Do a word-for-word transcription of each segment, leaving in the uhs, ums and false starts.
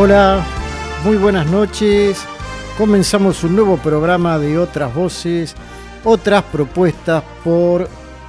hola, muy buenas noches. Comenzamos un nuevo programa de Otras Voces, otras propuestas por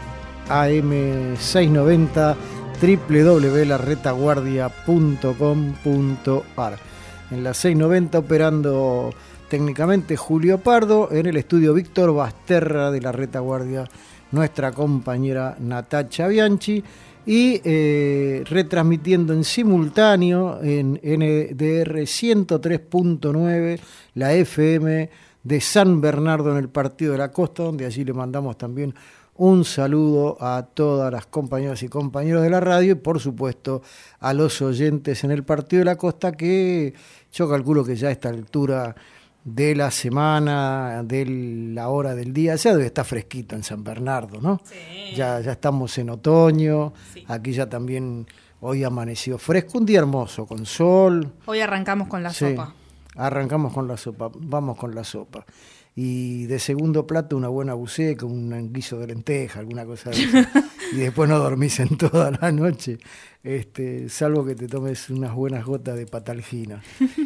A M seiscientos noventa, doble u doble u doble u punto la retaguardia punto com punto a r. En la seiscientos noventa operando técnicamente Julio Pardo, en el estudio Víctor Basterra de la Retaguardia, nuestra compañera Natacha Bianchi, y eh, retransmitiendo en simultáneo en N D R ciento tres punto nueve, la F M de San Bernardo en el Partido de la Costa, donde allí le mandamos también un saludo a todas las compañeras y compañeros de la radio y por supuesto a los oyentes en el Partido de la Costa, que yo calculo que ya a esta altura de la semana, de la hora del día, ya debe estar fresquito en San Bernardo, ¿no? Sí. Ya, ya estamos en otoño, sí. Aquí ya también hoy amaneció fresco, un día hermoso, con sol. Hoy arrancamos con la sí, sopa. Arrancamos con la sopa, vamos con la sopa. Y de segundo plato una buena buceca, un guiso de lenteja, alguna cosa de eso. Y después no dormís en toda la noche, este, salvo que te tomes unas buenas gotas de patalgina.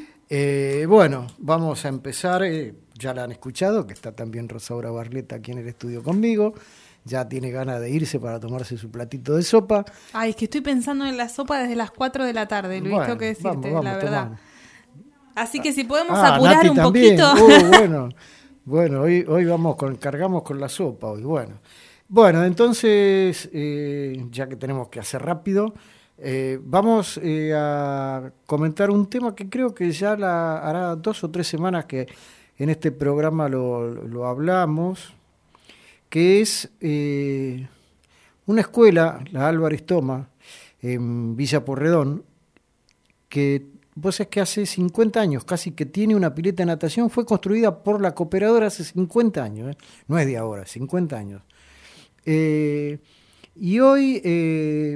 Eh, bueno, vamos a empezar, eh, ya la han escuchado, que está también Rosaura Barleta aquí en el estudio conmigo, ya tiene ganas de irse para tomarse su platito de sopa. Ay, es que estoy pensando en la sopa desde las cuatro de la tarde, Luis, bueno, tengo que decirte, vamos, vamos, la verdad. tomamos. Así que si podemos ah, apurar Nati un también. poquito. Uh, bueno, bueno, hoy, hoy vamos con, cargamos con la sopa hoy, bueno. Bueno, entonces, eh, ya que tenemos que hacer rápido, Eh, vamos eh, a comentar un tema que creo que ya la, hará dos o tres semanas que en este programa lo, lo hablamos, que es eh, una escuela, la Álvarez Thomas, en Villa Porredón, que vos sabés que hace cincuenta años casi que tiene una pileta de natación, fue construida por la Cooperadora hace cincuenta años, ¿eh? No es de ahora, cincuenta años. Eh, y hoy... Eh,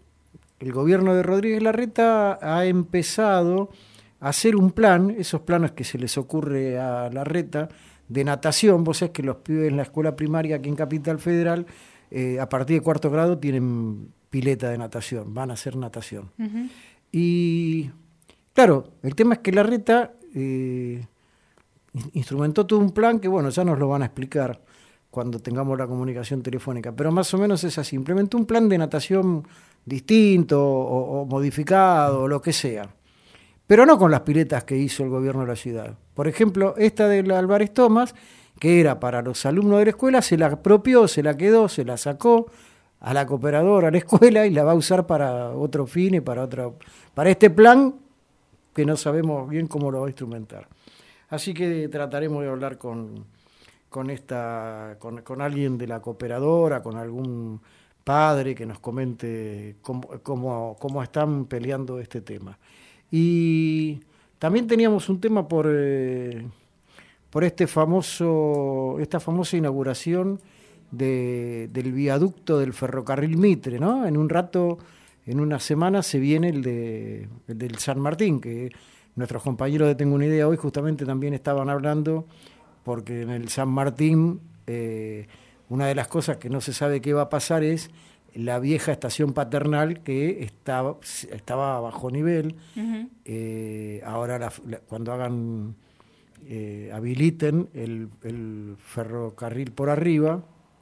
El gobierno de Rodríguez Larreta ha empezado a hacer un plan, esos planes que se les ocurre a Larreta, de natación. Vos sabés que los pibes en la escuela primaria aquí en Capital Federal, eh, a partir de cuarto grado, tienen pileta de natación, van a hacer natación. Uh-huh. Y claro, el tema es que Larreta eh, instrumentó todo un plan que, bueno, ya nos lo van a explicar cuando tengamos la comunicación telefónica, pero más o menos es así, implementó un plan de natación distinto o, o modificado o lo que sea, pero no con las piletas que hizo el gobierno de la ciudad. Por ejemplo, esta de la Álvarez Thomas, que era para los alumnos de la escuela, se la apropió, se la quedó, se la sacó a la Cooperadora, a la escuela, y la va a usar para otro fin y para otro, para este plan que no sabemos bien cómo lo va a instrumentar. Así que trataremos de hablar con, con, esta, con, con alguien de la Cooperadora, con algún padre que nos comente cómo, cómo, cómo están peleando este tema. Y también teníamos un tema por, eh, por este famoso, esta famosa inauguración de, del viaducto del ferrocarril Mitre, ¿no? En un rato, en una semana, se viene el, de, el del San Martín, que nuestros compañeros de Tengo una Idea hoy justamente también estaban hablando, porque en el San Martín... Eh, una de las cosas que no se sabe qué va a pasar es la vieja estación Paternal, que estaba, estaba a bajo nivel. Uh-huh. Eh, ahora la, la, cuando hagan, eh, habiliten el, el ferrocarril por arriba,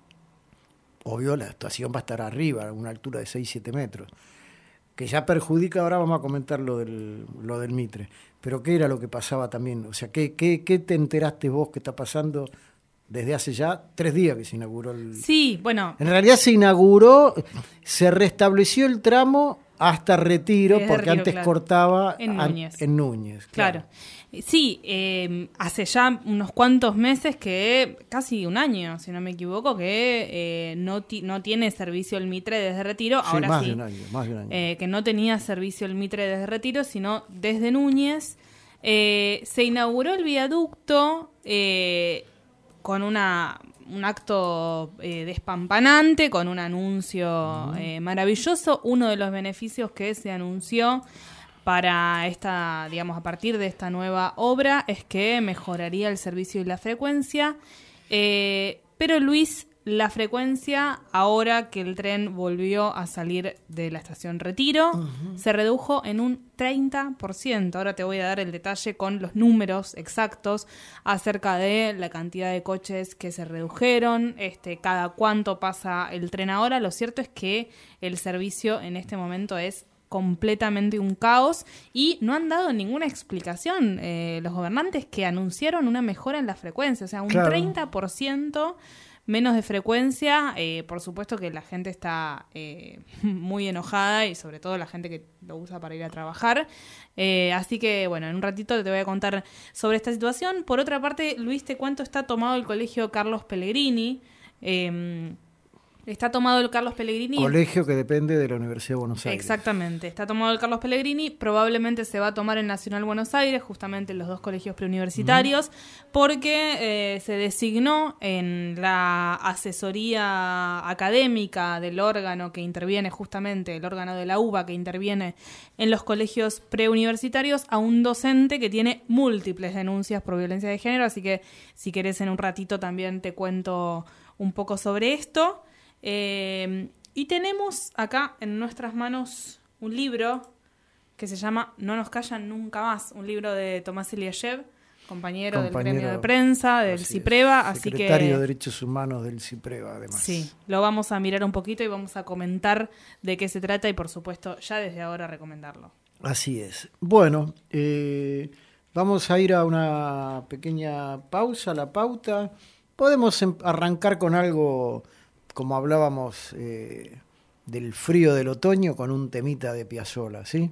obvio la estación va a estar arriba, a una altura de seis a siete metros, que ya perjudica, ahora vamos a comentar lo del, lo del Mitre. Pero ¿qué era lo que pasaba también? O sea, ¿qué, qué, qué te enteraste vos que está pasando desde hace ya tres días que se inauguró el... Sí, bueno... En realidad se inauguró, se restableció el tramo hasta Retiro, porque Retiro, antes claro. cortaba en Núñez. An, en Núñez claro. claro. Sí, eh, hace ya unos cuantos meses que, casi un año, si no me equivoco, que eh, no, ti, no tiene servicio el Mitre desde Retiro. Sí, ahora más sí. De un año, más de un año. Eh, que no tenía servicio el Mitre desde Retiro, sino desde Núñez. Eh, se inauguró el viaducto... Eh, con una, un acto eh, despampanante, con un anuncio eh, maravilloso. Uno de los beneficios que se anunció para esta, digamos, a partir de esta nueva obra es que mejoraría el servicio y la frecuencia. Eh, pero Luis, la frecuencia, ahora que el tren volvió a salir de la estación Retiro, uh-huh. se redujo en un treinta por ciento. Ahora te voy a dar el detalle con los números exactos acerca de la cantidad de coches que se redujeron, este, cada cuánto pasa el tren ahora. Lo cierto es que el servicio en este momento es completamente un caos y no han dado ninguna explicación eh, los gobernantes, que anunciaron una mejora en la frecuencia, o sea, un claro. treinta por ciento menos de frecuencia. Eh, por supuesto que la gente está eh, muy enojada, y sobre todo la gente que lo usa para ir a trabajar. Eh, así que, bueno, en un ratito te voy a contar sobre esta situación. Por otra parte, Luis, te cuento, está tomado el colegio Carlos Pellegrini. Eh, Está tomado el Carlos Pellegrini. Colegio que depende de la Universidad de Buenos Aires. Exactamente. Está tomado el Carlos Pellegrini. Probablemente se va a tomar el Nacional Buenos Aires, justamente los dos colegios preuniversitarios, mm. porque eh, se designó en la asesoría académica del órgano que interviene, justamente el órgano de la U B A que interviene en los colegios preuniversitarios, a un docente que tiene múltiples denuncias por violencia de género. Así que si querés, en un ratito también te cuento un poco sobre esto. Eh, y tenemos acá en nuestras manos un libro que se llama No nos callan nunca más, un libro de Tomás Eliashev, compañero, compañero del gremio de prensa del CIPREVA, así que secretario de Derechos Humanos del CIPREVA, además. Sí, lo vamos a mirar un poquito y vamos a comentar de qué se trata y, por supuesto, ya desde ahora recomendarlo. Así es. Bueno, eh, vamos a ir a una pequeña pausa, la pauta. Podemos arrancar con algo, como hablábamos eh, del frío del otoño, con un temita de Piazzolla, ¿sí?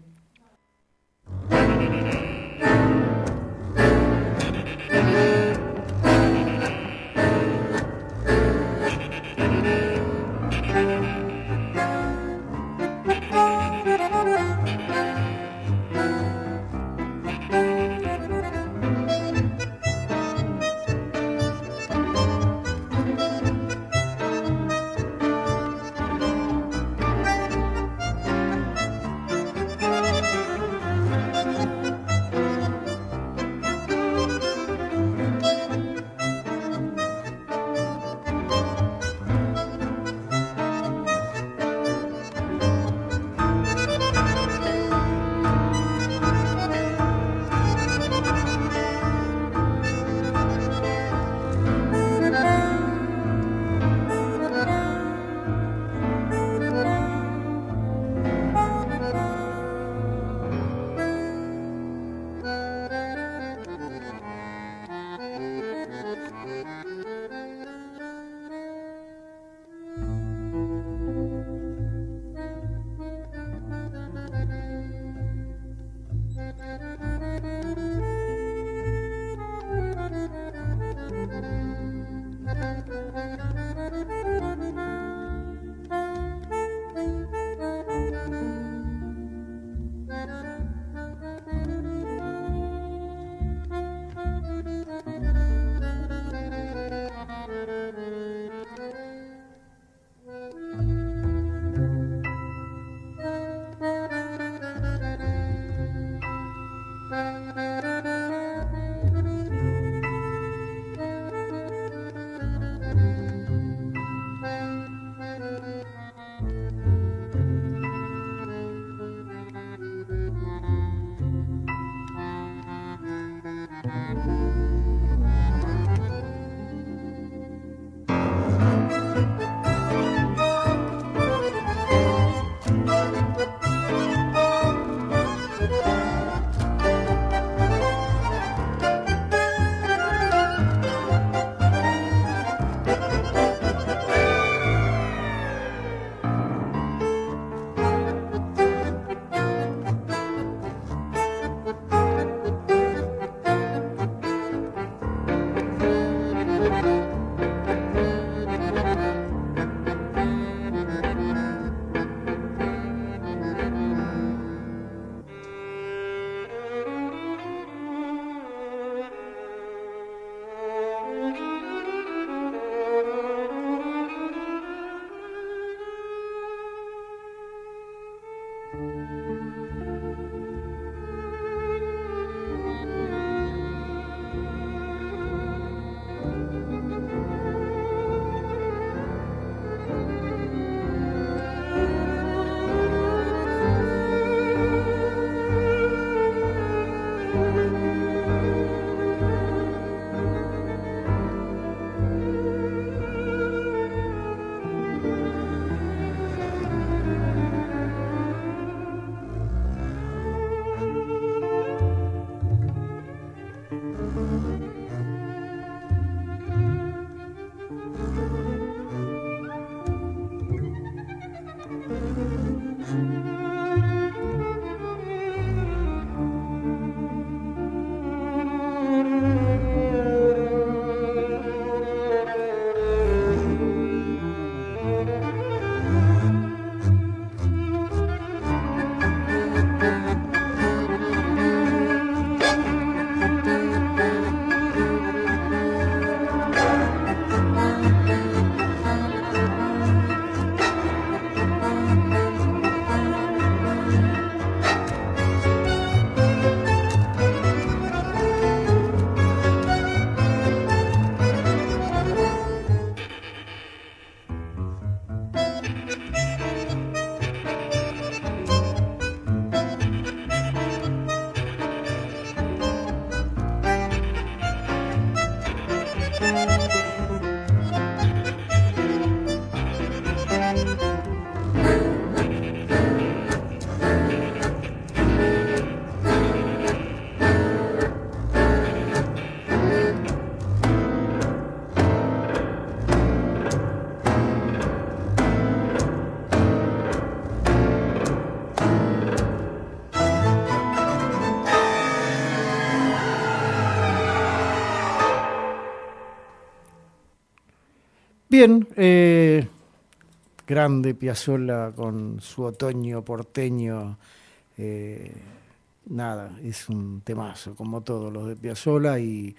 Bien, eh, grande Piazzolla con su otoño porteño. Eh, nada, es un temazo, como todos los de Piazzolla, y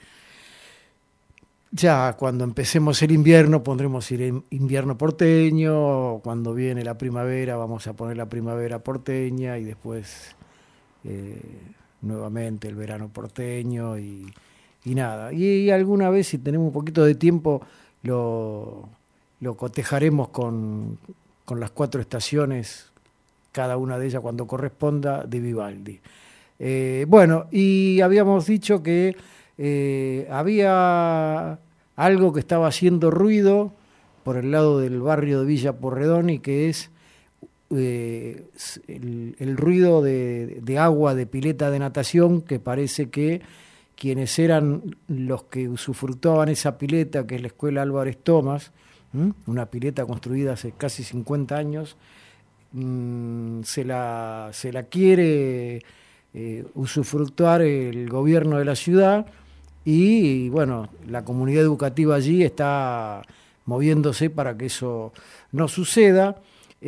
ya cuando empecemos el invierno pondremos el invierno porteño, cuando viene la primavera vamos a poner la primavera porteña y después eh, nuevamente el verano porteño y, y nada. Y, y alguna vez, si tenemos un poquito de tiempo, lo, lo cotejaremos con, con las cuatro estaciones, cada una de ellas cuando corresponda, de Vivaldi. Eh, bueno, y habíamos dicho que eh, había algo que estaba haciendo ruido por el lado del barrio de Villa Porredón, y que es eh, el, el ruido de, de agua de pileta de natación, que parece que quienes eran los que usufructuaban esa pileta, que es la Escuela Álvarez Tomás, ¿m? Una pileta construida hace casi cincuenta años, mmm, se, la, se la quiere eh, usufructuar el gobierno de la ciudad. Y bueno, la comunidad educativa allí está moviéndose para que eso no suceda.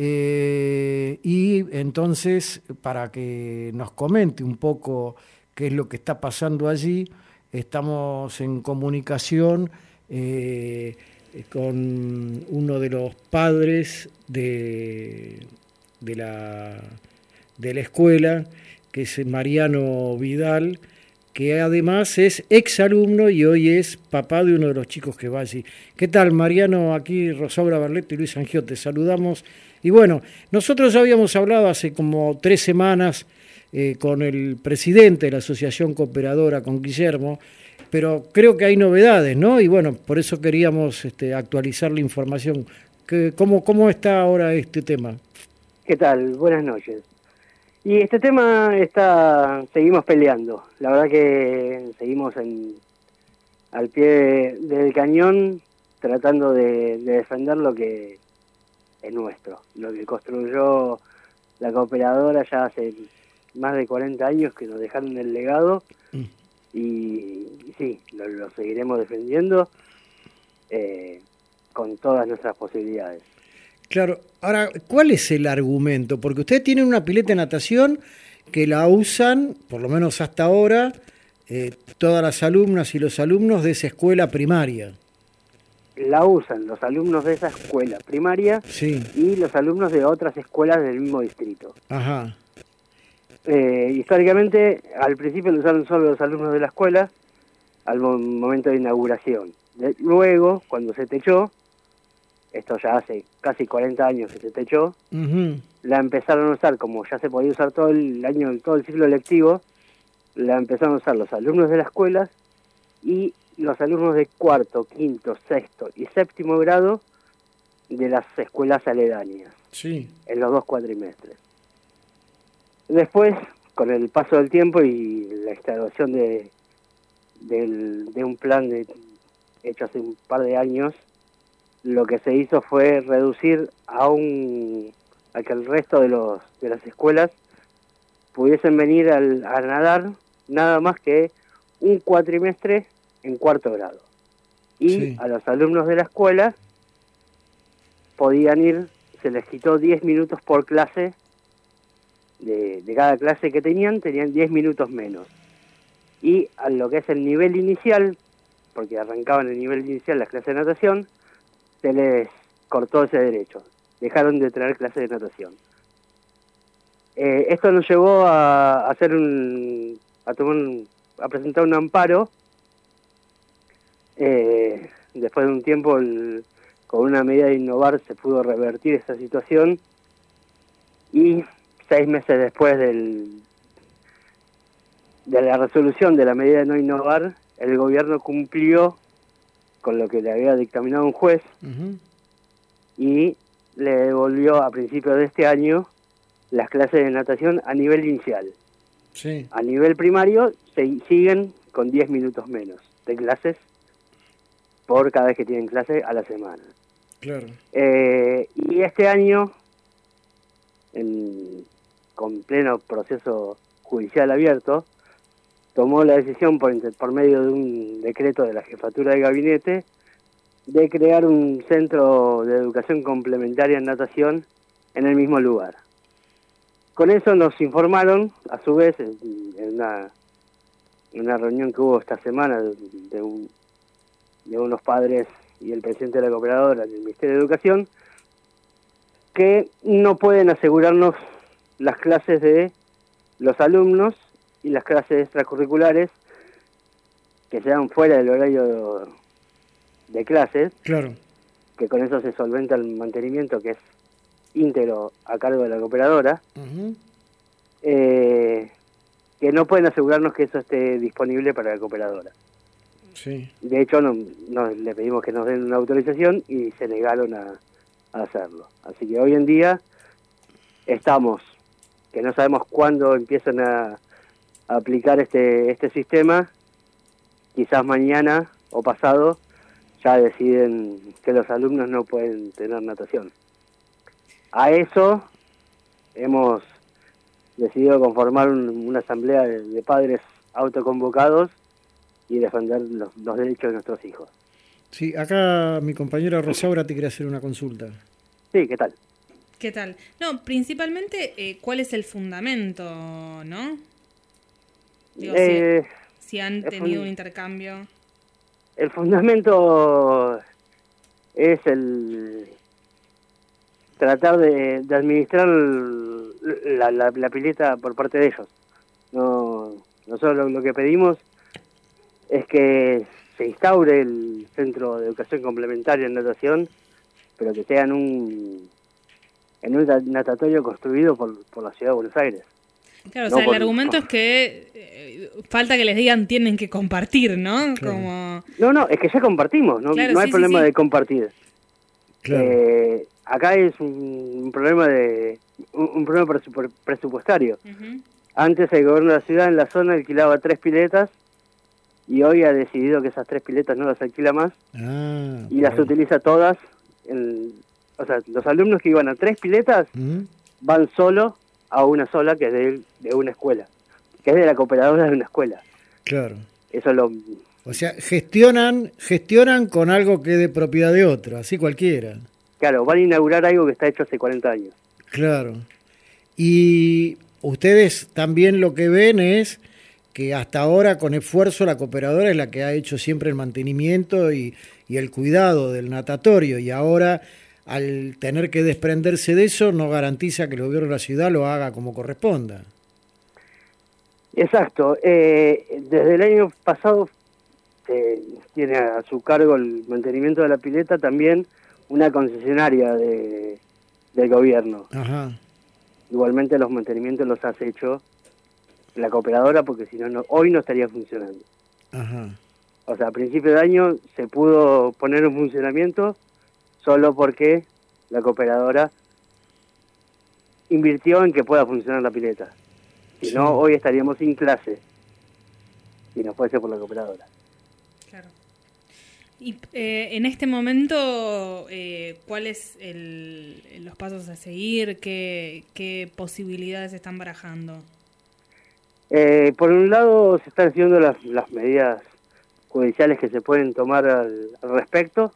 Eh, y entonces, para que nos comente un poco qué es lo que está pasando allí, estamos en comunicación eh, con uno de los padres de, de, la, de la escuela, que es Mariano Vidal, que además es exalumno y hoy es papá de uno de los chicos que va allí. ¿Qué tal, Mariano? Aquí Rosaura Barleto y Luis Angio, te saludamos. Y bueno, nosotros ya habíamos hablado hace como tres semanas eh, con el presidente de la Asociación Cooperadora, con Guillermo, pero creo que hay novedades, ¿no? Y bueno, por eso queríamos este, actualizar la información. ¿Qué, cómo, ¿Cómo está ahora este tema? ¿Qué tal? Buenas noches. Y este tema está, seguimos peleando. La verdad que seguimos en, al pie del cañón tratando de, de defender lo que es nuestro, lo que construyó la cooperadora ya hace más de cuarenta años, que nos dejaron el legado. Mm. Y, y sí, lo, lo seguiremos defendiendo eh, con todas nuestras posibilidades. Claro, ahora, ¿cuál es el argumento? Porque ustedes tienen una pileta de natación que la usan, por lo menos hasta ahora, eh, todas las alumnas y los alumnos de esa escuela primaria. La usan los alumnos de esa escuela primaria, sí, y los alumnos de otras escuelas del mismo distrito. Ajá. Eh, históricamente, al principio lo usaron solo los alumnos de la escuela, al momento de inauguración. De, luego, cuando se techó, esto ya hace casi cuarenta años que se techó, uh-huh, la empezaron a usar, como ya se podía usar todo el año, todo el ciclo lectivo, la empezaron a usar los alumnos de las escuelas y los alumnos de cuarto, quinto, sexto y séptimo grado de las escuelas aledañas, sí, en los dos cuatrimestres. Después, con el paso del tiempo y la instalación de, de, de un plan de, hecho hace un par de años, lo que se hizo fue reducir a un a que el resto de los de las escuelas pudiesen venir al, a nadar nada más que un cuatrimestre en cuarto grado. Y sí, a los alumnos de la escuela podían ir, se les quitó diez minutos por clase, de, de cada clase que tenían, tenían diez minutos menos. Y a lo que es el nivel inicial, porque arrancaban el nivel inicial las clases de natación, se les cortó ese derecho, dejaron de tener clases de natación. Eh, esto nos llevó a hacer un, a tomar un, a presentar un amparo. Eh, después de un tiempo, el, con una medida de innovar, se pudo revertir esa situación, y seis meses después del, de la resolución de la medida de no innovar, el gobierno cumplió con lo que le había dictaminado un juez, uh-huh, y le devolvió a principios de este año las clases de natación a nivel inicial. Sí. A nivel primario se siguen con diez minutos menos de clases por cada vez que tienen clase a la semana. Claro. Eh, y este año, en, con pleno proceso judicial abierto, tomó la decisión por, por medio de un decreto de la Jefatura de Gabinete de crear un centro de educación complementaria en natación en el mismo lugar. Con eso nos informaron, a su vez, en una, en una reunión que hubo esta semana de, de, un, de unos padres y el presidente de la cooperadora del Ministerio de Educación, que no pueden asegurarnos las clases de los alumnos y las clases extracurriculares que sean fuera del horario de clases, claro, que con eso se solventa el mantenimiento, que es íntegro a cargo de la cooperadora, uh-huh. eh, que no pueden asegurarnos que eso esté disponible para la cooperadora. Sí. De hecho, no, no, le pedimos que nos den una autorización y se negaron a, a hacerlo. Así que hoy en día estamos, que no sabemos cuándo empiezan a, a aplicar este, este sistema, quizás mañana o pasado ya deciden que los alumnos no pueden tener natación. A eso hemos decidido conformar un, una asamblea de, de padres autoconvocados y defender los, los derechos de nuestros hijos. Sí, acá mi compañera Rosaura te quiere hacer una consulta. Sí, ¿qué tal? ¿Qué tal? No, principalmente, eh, ¿cuál es el fundamento, no? Digo, eh, si, si han tenido un intercambio. El fundamento es el tratar de, de administrar la, la, la pileta por parte de ellos. No, nosotros lo, lo que pedimos es que se instaure el Centro de Educación Complementaria en Natación, pero que sea en un, en un natatorio construido por, por la Ciudad de Buenos Aires. Claro, no o sea, por, el argumento por... es que eh, falta que les digan tienen que compartir, ¿no? Claro. Como... No, no, es que ya compartimos, no, claro, no hay sí, problema sí, sí. de compartir. Claro. Eh, acá es un, un problema de un, un problema presupu- presupuestario. Uh-huh. Antes el gobierno de la ciudad en la zona alquilaba tres piletas y hoy ha decidido que esas tres piletas no las alquila más ah, y las bueno. utiliza todas. En, o sea, los alumnos que iban a tres piletas ¿Mm? van solo a una sola que es de, de una escuela, que es de la cooperadora de una escuela. Claro. Eso es lo... O sea, gestionan gestionan con algo que es de propiedad de otro, así cualquiera. Claro, van a inaugurar algo que está hecho hace cuarenta años. Claro. Y ustedes también lo que ven es que hasta ahora con esfuerzo la cooperadora es la que ha hecho siempre el mantenimiento y, y el cuidado del natatorio, y ahora al tener que desprenderse de eso no garantiza que el gobierno de la ciudad lo haga como corresponda. Exacto. Eh, desde el año pasado eh, tiene a su cargo el mantenimiento de la pileta también una concesionaria de, del gobierno. Ajá. Igualmente los mantenimientos los hace hecho la cooperadora porque si no, no hoy no estaría funcionando. Ajá. O sea, a principio de año se pudo poner en funcionamiento solo porque la cooperadora invirtió en que pueda funcionar la pileta. Si Sí. no, hoy estaríamos sin clase si no fuese por la cooperadora. Claro. Y eh, en este momento, eh, ¿cuáles el, los pasos a seguir? ¿Qué, qué posibilidades están barajando? Eh, por un lado, se están haciendo las, las medidas judiciales que se pueden tomar al, al respecto.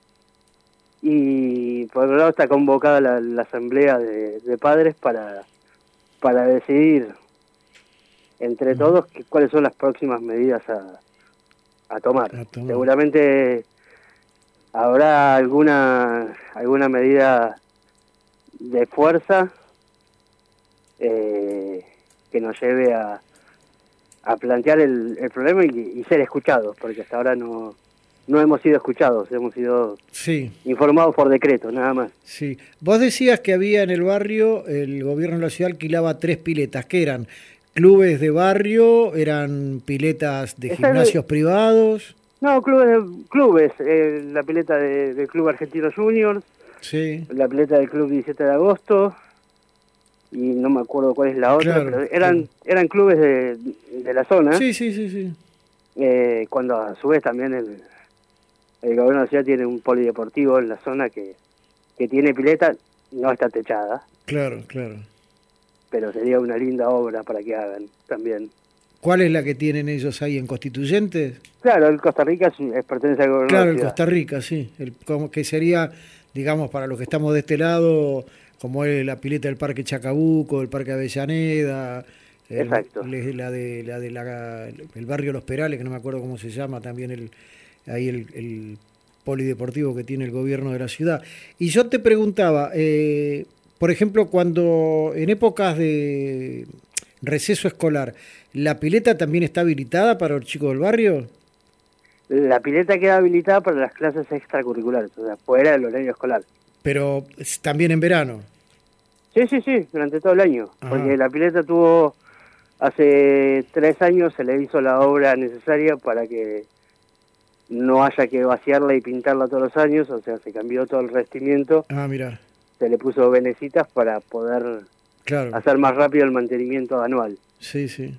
Y por otro lado está convocada la, la asamblea de, de padres para, para decidir entre todos que, cuáles son las próximas medidas a, a, tomar. a tomar. Seguramente habrá alguna alguna medida de fuerza eh, que nos lleve a, a plantear el, el problema y, y ser escuchados, porque hasta ahora no... No hemos sido escuchados, hemos sido sí. informados por decreto, nada más. Sí. Vos decías que había en el barrio, el gobierno de la ciudad alquilaba tres piletas. ¿Qué eran? ¿Clubes de barrio? ¿Eran piletas de Esa gimnasios de... privados? No, clubes, de... clubes eh, la pileta de, del Club Argentino Juniors, sí. La pileta del Club diecisiete de agosto, y no me acuerdo cuál es la otra, Claro, pero eran, claro. eran clubes de, de la zona. Sí, sí, sí, sí. Eh, cuando a su vez también el... El gobierno de la ciudad tiene un polideportivo en la zona que, que tiene pileta, no está techada. Claro, claro. Pero sería una linda obra para que hagan también. ¿Cuál es la que tienen ellos ahí en Constituyentes? Claro, el Costa Rica es, es, pertenece al gobierno Claro, de la el ciudad. Costa Rica, sí. El, como que sería, digamos, para los que estamos de este lado, como es la pileta del Parque Chacabuco, el Parque Avellaneda, el, Exacto. la de la de la el barrio Los Perales, que no me acuerdo cómo se llama, también el ahí el, el polideportivo que tiene el gobierno de la ciudad. Y yo te preguntaba, eh, por ejemplo, cuando en épocas de receso escolar, ¿la pileta también está habilitada para los chicos del barrio? La pileta queda habilitada para las clases extracurriculares, o sea, fuera del horario escolar. Pero también en verano. Sí, sí, sí, durante todo el año. Ajá. Porque la pileta tuvo, hace tres años se le hizo la obra necesaria para que no haya que vaciarla y pintarla todos los años, o sea, se cambió todo el revestimiento. Ah, mira. Se le puso venecitas para poder claro. hacer más rápido el mantenimiento anual. Sí, sí.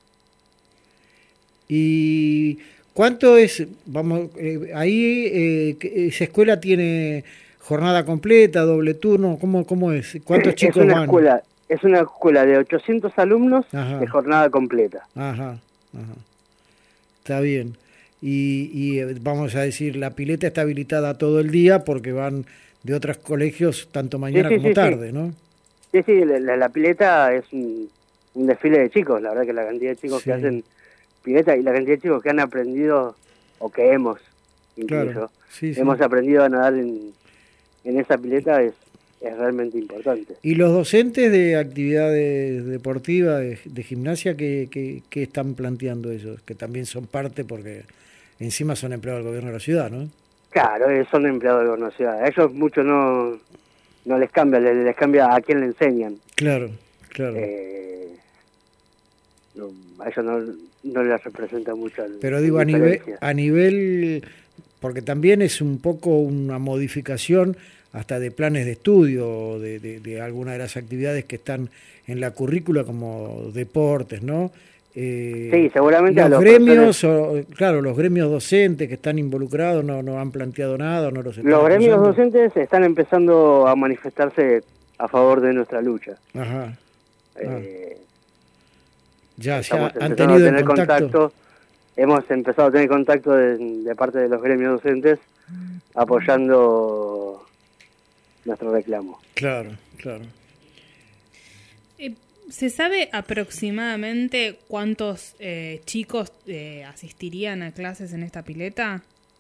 ¿Y cuánto es? Vamos, eh, ahí eh, esa escuela tiene jornada completa, doble turno, ¿cómo, cómo es? ¿Cuántos es chicos una van? Escuela, es una escuela de ochocientos alumnos Ajá. de jornada completa. Ajá, ajá. Está bien. Y, y vamos a decir, la pileta está habilitada todo el día porque van de otros colegios tanto mañana sí, sí, como sí, tarde, sí. ¿no? Sí, sí, la, la pileta es un, un desfile de chicos, la verdad que la cantidad de chicos Sí. que hacen pileta y la cantidad de chicos que han aprendido, o que hemos, incluso, Claro. Sí, sí. hemos aprendido a nadar en, en esa pileta es, es realmente importante. ¿Y los docentes de actividades deportivas, de, de gimnasia, qué, qué, qué están planteando ellos? Que también son parte porque encima son empleados del gobierno de la ciudad, ¿no? Claro, eh, son empleados del gobierno de la ciudad. A ellos mucho no, no les cambia, les, les cambia a quién le enseñan. Claro, claro. Eh, no, a ellos no, no les representa mucho. Pero digo, a nivel, a nivel, porque también es un poco una modificación hasta de planes de estudio, de, de, de algunas de las actividades que están en la currícula, como deportes, ¿no? Eh, sí, seguramente los, a los gremios, o, claro, los gremios docentes que están involucrados no, no han planteado nada, no los están Los gremios apoyando. docentes están empezando a manifestarse a favor de nuestra lucha. Ajá. Eh, ah. Ya, ya estamos han tenido a tener contacto. contacto. Hemos empezado a tener contacto de, de parte de los gremios docentes apoyando nuestro reclamo. Claro, claro. Eh, ¿Se sabe aproximadamente cuántos eh, chicos eh, asistirían a clases en esta pileta?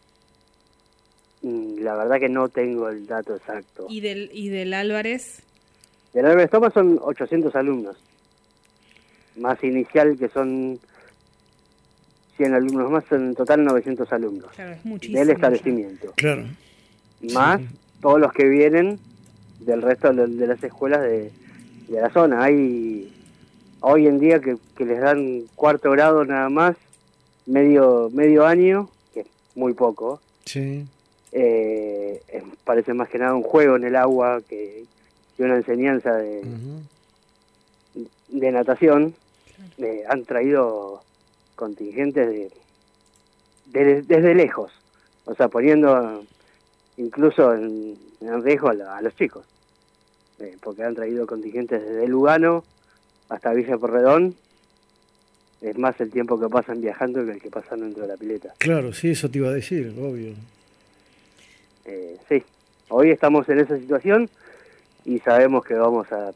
La verdad que no tengo el dato exacto. ¿Y del, y del Álvarez? Del Álvarez Thomas son ochocientos alumnos. Más inicial, que son cien alumnos más, en total novecientos alumnos. Claro, es muchísimo. Del establecimiento. Ya. Claro. Más sí. Todos los que vienen del resto de, de las escuelas de, de la zona. Hay hoy en día que, que les dan cuarto grado nada más, medio medio año, que es muy poco. Sí. Eh, parece más que nada un juego en el agua que, que una enseñanza de, uh-huh. de natación. Eh, han traído contingentes de, de, desde lejos, o sea, poniendo incluso en, en riesgo a, la, a los chicos, eh, porque han traído contingentes desde Lugano hasta Villa Porredón. Es más el tiempo que pasan viajando que el que pasan dentro de la pileta. Claro, sí, eso te iba a decir, obvio. Eh, sí, hoy estamos en esa situación y sabemos que vamos a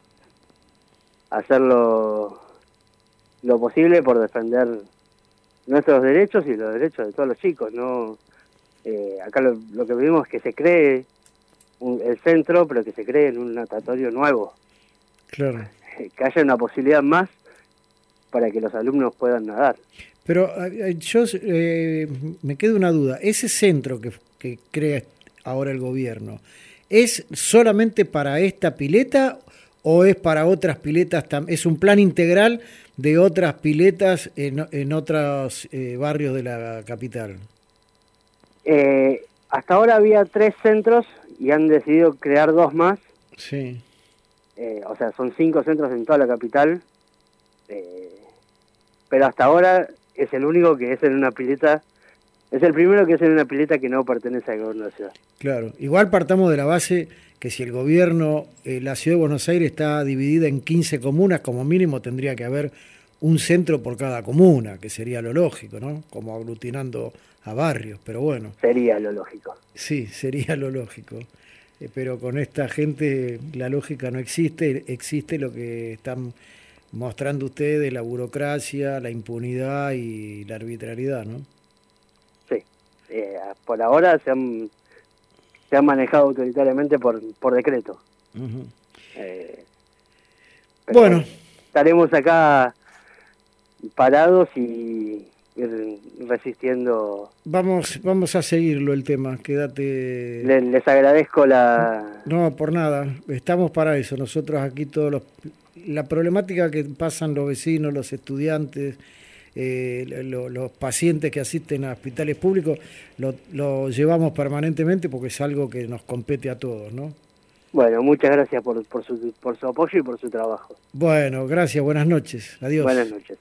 hacerlo lo posible por defender nuestros derechos y los derechos de todos los chicos. No, eh, acá lo, lo que pedimos es que se cree un, el centro, pero que se cree en un natatorio nuevo. Claro. Que haya una posibilidad más para que los alumnos puedan nadar. Pero yo eh, me queda una duda. Ese centro que, que crea ahora el gobierno, ¿es solamente para esta pileta o es para otras piletas? ¿Es un plan integral de otras piletas en, en otros eh, barrios de la capital? Eh, hasta ahora había tres centros y han decidido crear dos más. Sí. Eh, o sea, son cinco centros en toda la capital. Eh, pero hasta ahora es el único que es en una pileta. Es el primero que es en una pileta que no pertenece al gobierno de la ciudad. Claro. Igual partamos de la base que si el gobierno, eh, la ciudad de Buenos Aires está dividida en quince comunas, como mínimo tendría que haber un centro por cada comuna, que sería lo lógico, ¿no? Como aglutinando a barrios, pero bueno. Sería lo lógico. Sí, sería lo lógico. Eh, pero con esta gente la lógica no existe, existe lo que están mostrando ustedes, la burocracia, la impunidad y la arbitrariedad, ¿no? Sí, eh, por ahora se han, se han manejado autoritariamente por, por decreto. Uh-huh. eh, bueno, estaremos acá parados y, y resistiendo. Vamos, vamos a seguirlo el tema, quédate. Les, les agradezco la... No, por nada, estamos para eso, nosotros aquí todos los... La problemática que pasan los vecinos, los estudiantes, eh, lo, los pacientes que asisten a hospitales públicos, lo, lo llevamos permanentemente porque es algo que nos compete a todos, ¿no? Bueno, muchas gracias por, por, su, por su apoyo y por su trabajo. Bueno, gracias, buenas noches, adiós. Buenas noches.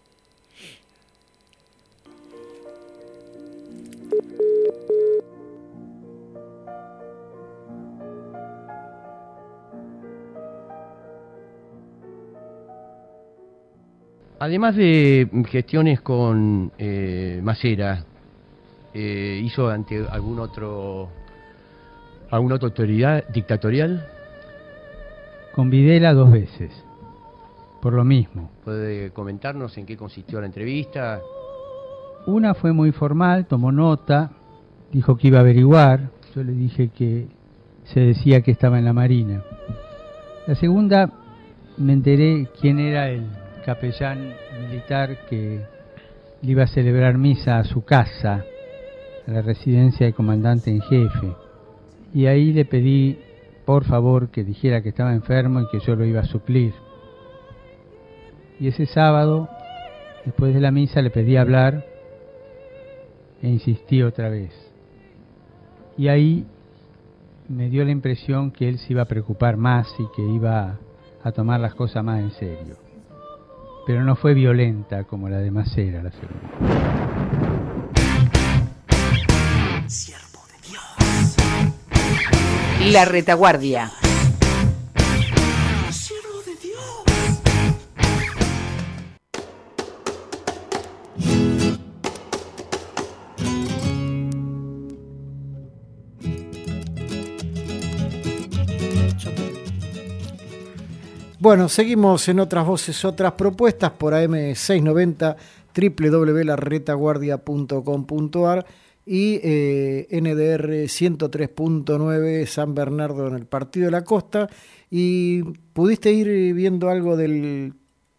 Además de gestiones con eh, Macera, eh, ¿hizo ante algún otro alguna otra autoridad dictatorial? Con Videla dos veces, por lo mismo. ¿Puede comentarnos en qué consistió la entrevista? Una fue muy formal, tomó nota, dijo que iba a averiguar, yo le dije que se decía que estaba en la Marina. La segunda, me enteré quién era el capellán militar que le iba a celebrar misa a su casa, a la residencia del comandante en jefe, y ahí le pedí por favor que dijera que estaba enfermo y que yo lo iba a suplir. Y ese sábado, después de la misa, le pedí hablar e insistí otra vez, y ahí me dio la impresión que él se iba a preocupar más y que iba a tomar las cosas más en serio. Pero no fue violenta como la de Macera, la segunda. Siervo de Dios. La retaguardia. Siervo de Dios. Bueno, seguimos en Otras Voces, Otras Propuestas por A M seiscientos noventa, doble u doble u doble u punto la retaguardia punto com punto a r y eh, N D R ciento tres punto nueve San Bernardo en el Partido de la Costa. ¿Y pudiste ir viendo algo del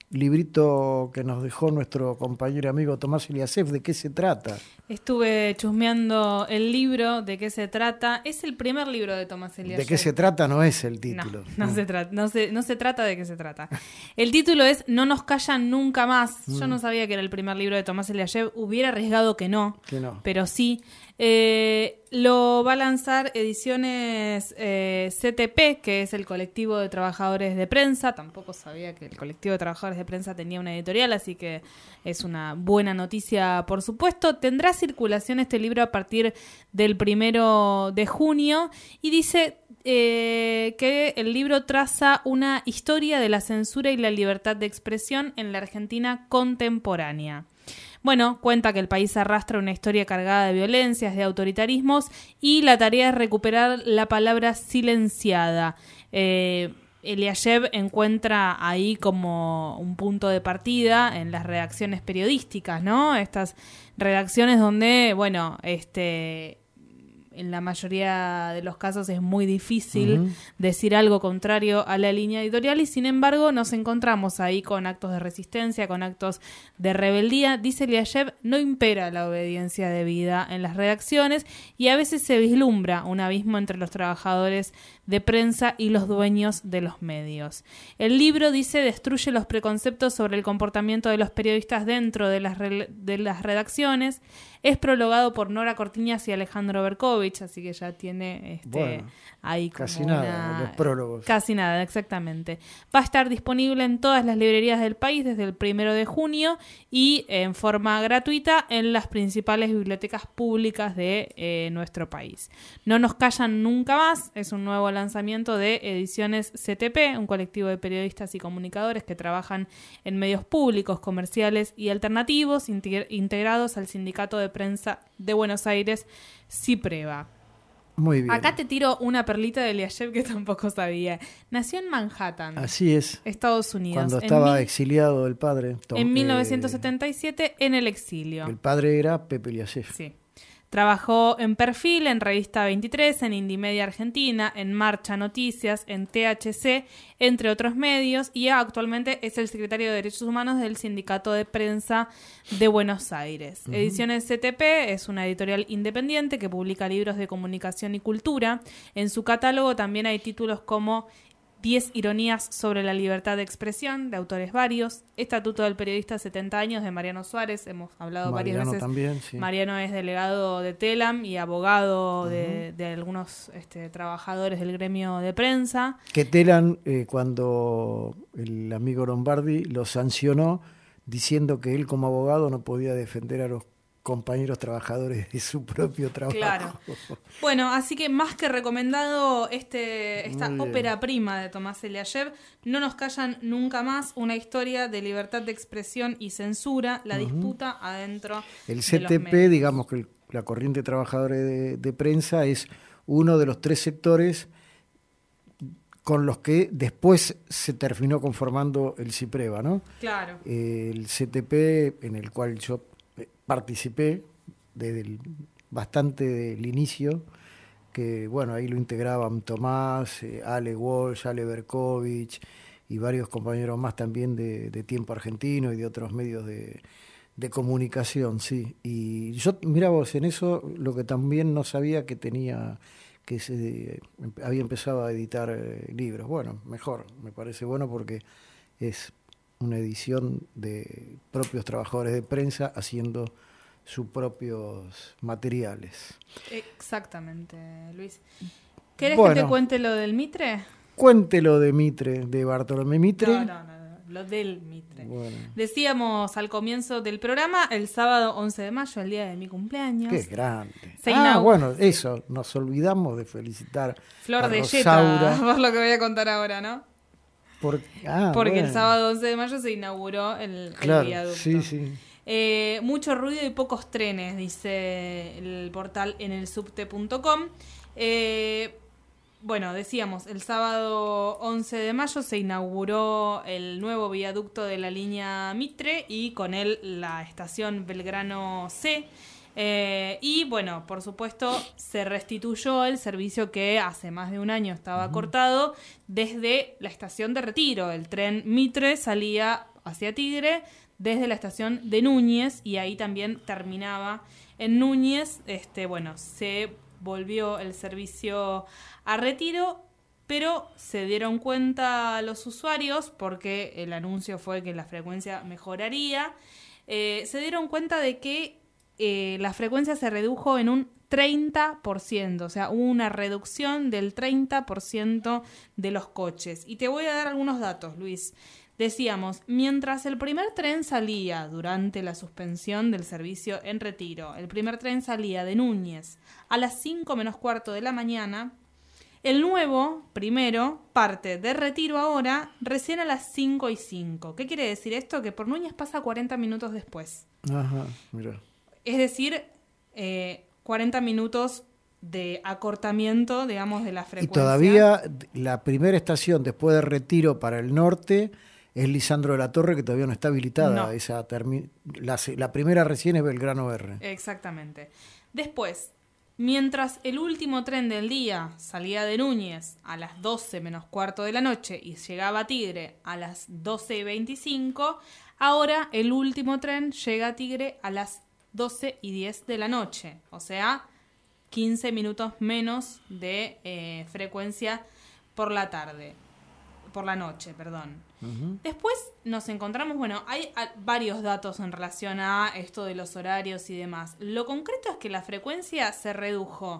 librito que nos dejó nuestro compañero y amigo Tomás Eliasef? ¿De qué se trata? Estuve chusmeando el libro, de qué se trata. Es el primer libro de Tomás Eliasef. ¿De qué se trata? No es el título. No, no, no. Se, tra- no, se, no se trata de qué se trata. El título es No nos callan nunca más. Yo no sabía que era el primer libro de Tomás Eliasef. Hubiera arriesgado que no, que no. pero sí. Eh, lo va a lanzar Ediciones eh, C T P, que es el colectivo de trabajadores de prensa. Tampoco sabía que el colectivo de trabajadores de prensa tenía una editorial, así que es una buena noticia, por supuesto. Tendrá circulación este libro a partir del primero de junio y dice eh, que el libro traza una historia de la censura y la libertad de expresión en la Argentina contemporánea. Bueno, cuenta que el país arrastra una historia cargada de violencias, de autoritarismos, y la tarea es recuperar la palabra silenciada. Eh, Eliasef encuentra ahí como un punto de partida en las redacciones periodísticas, ¿no? Estas redacciones donde, bueno, este... en la mayoría de los casos es muy difícil uh-huh. decir algo contrario a la línea editorial y sin embargo nos encontramos ahí con actos de resistencia, con actos de rebeldía. Dice Eliasef, no impera la obediencia debida en las redacciones y a veces se vislumbra un abismo entre los trabajadores de prensa y los dueños de los medios. El libro, dice, destruye los preconceptos sobre el comportamiento de los periodistas dentro de las, re- de las redacciones. Es prologado por Nora Cortiñas y Alejandro Berkovich. Berkovich, así que ya tiene este, bueno, ahí como casi nada, una... los prólogos. Casi nada, exactamente. Va a estar disponible en todas las librerías del país desde el primero de junio y en forma gratuita en las principales bibliotecas públicas de eh, nuestro país. No nos callan nunca más, es un nuevo lanzamiento de Ediciones C T P, un colectivo de periodistas y comunicadores que trabajan en medios públicos, comerciales y alternativos, integrados al Sindicato de Prensa de Buenos Aires, CIPREVA. Muy bien. Acá te tiro una perlita de Eliashev que tampoco sabía. Nació en Manhattan. Así es. Estados Unidos. Cuando estaba en exiliado el padre. Tom, en mil novecientos setenta y siete, eh, en el exilio. El padre era Pepe Eliashev. Sí. Trabajó en Perfil, en Revista veintitrés, en Indimedia Argentina, en Marcha Noticias, en T H C, entre otros medios, y actualmente es el secretario de Derechos Humanos del Sindicato de Prensa de Buenos Aires. Uh-huh. Ediciones C T P es una editorial independiente que publica libros de comunicación y cultura. En su catálogo también hay títulos como diez ironías sobre la libertad de expresión, de autores varios. Estatuto del periodista, setenta años, de Mariano Suárez. Hemos hablado Mariano varias veces. También, sí. Mariano es delegado de Telam y abogado uh-huh. de, de algunos este, trabajadores del gremio de prensa. Que Telam, eh, cuando el amigo Lombardi lo sancionó, diciendo que él como abogado no podía defender a los compañeros trabajadores de su propio trabajo. Claro. Bueno, así que más que recomendado este esta ópera prima de Tomás Eliashev, No nos callan nunca más, una historia de libertad de expresión y censura, la uh-huh. disputa adentro el C T P, digamos que el, la corriente de trabajadores de, de prensa es uno de los tres sectores con los que después se terminó conformando el CIPREVA, ¿no? Claro. Eh, el C T P, en el cual yo participé desde el, bastante del inicio, que bueno, ahí lo integraban Tomás, eh, Ale Walsh, Ale Berkovich y varios compañeros más también de, de Tiempo Argentino y de otros medios de, de comunicación, sí. Y yo, mira vos, en eso lo que también no sabía que tenía, que se eh, había empezado a editar eh, libros. Bueno, mejor, me parece bueno porque es una edición de propios trabajadores de prensa haciendo sus propios materiales. Exactamente, Luis. ¿Querés bueno, que te cuente lo del Mitre? Cuéntelo de Mitre, de Bartolomé Mitre. No, no, no, no, lo del Mitre. Bueno. Decíamos al comienzo del programa, el sábado once de mayo, el día de mi cumpleaños. ¡Qué grande! Se ah, inaug- bueno, eso, nos olvidamos de felicitar Flor a de Rosaura. Yeta, por lo que voy a contar ahora, ¿no? Por, ah, Porque bueno. el sábado once de mayo se inauguró el, claro, el viaducto. Sí, sí. Eh, mucho ruido y pocos trenes, dice el portal en el subte punto com. Eh, bueno, decíamos, el sábado once de mayo se inauguró el nuevo viaducto de la línea Mitre y con él la estación Belgrano C. Eh, y bueno, por supuesto, se restituyó el servicio que hace más de un año estaba uh-huh. cortado desde la estación de Retiro. El tren Mitre salía hacia Tigre desde la estación de Núñez y ahí también terminaba en Núñez. Este, bueno, se volvió el servicio a Retiro, pero se dieron cuenta los usuarios, porque el anuncio fue que la frecuencia mejoraría, eh, se dieron cuenta de que eh, la frecuencia se redujo en un treinta por ciento, o sea, hubo una reducción del treinta por ciento de los coches. Y te voy a dar algunos datos, Luis. Decíamos, mientras el primer tren salía durante la suspensión del servicio en Retiro, el primer tren salía de Núñez a las cinco menos cuarto de la mañana, el nuevo, primero, parte de Retiro ahora recién a las cinco y cinco. ¿Qué quiere decir esto? Que por Núñez pasa cuarenta minutos después. Ajá, mira. Es decir, eh, cuarenta minutos de acortamiento, digamos, de la frecuencia. Y todavía la primera estación después de Retiro para el norte es Lisandro de la Torre, que todavía no está habilitada. No. Esa termi- la, la primera recién es Belgrano R. Exactamente. Después, mientras el último tren del día salía de Núñez a las doce menos cuarto de la noche y llegaba a Tigre a las doce y veinticinco, ahora el último tren llega a Tigre a las doce y diez de la noche. O sea, quince minutos menos de eh, frecuencia por la tarde. Por la noche, perdón. Uh-huh. Después nos encontramos, bueno, hay a, varios datos en relación a esto de los horarios y demás. Lo concreto es que la frecuencia se redujo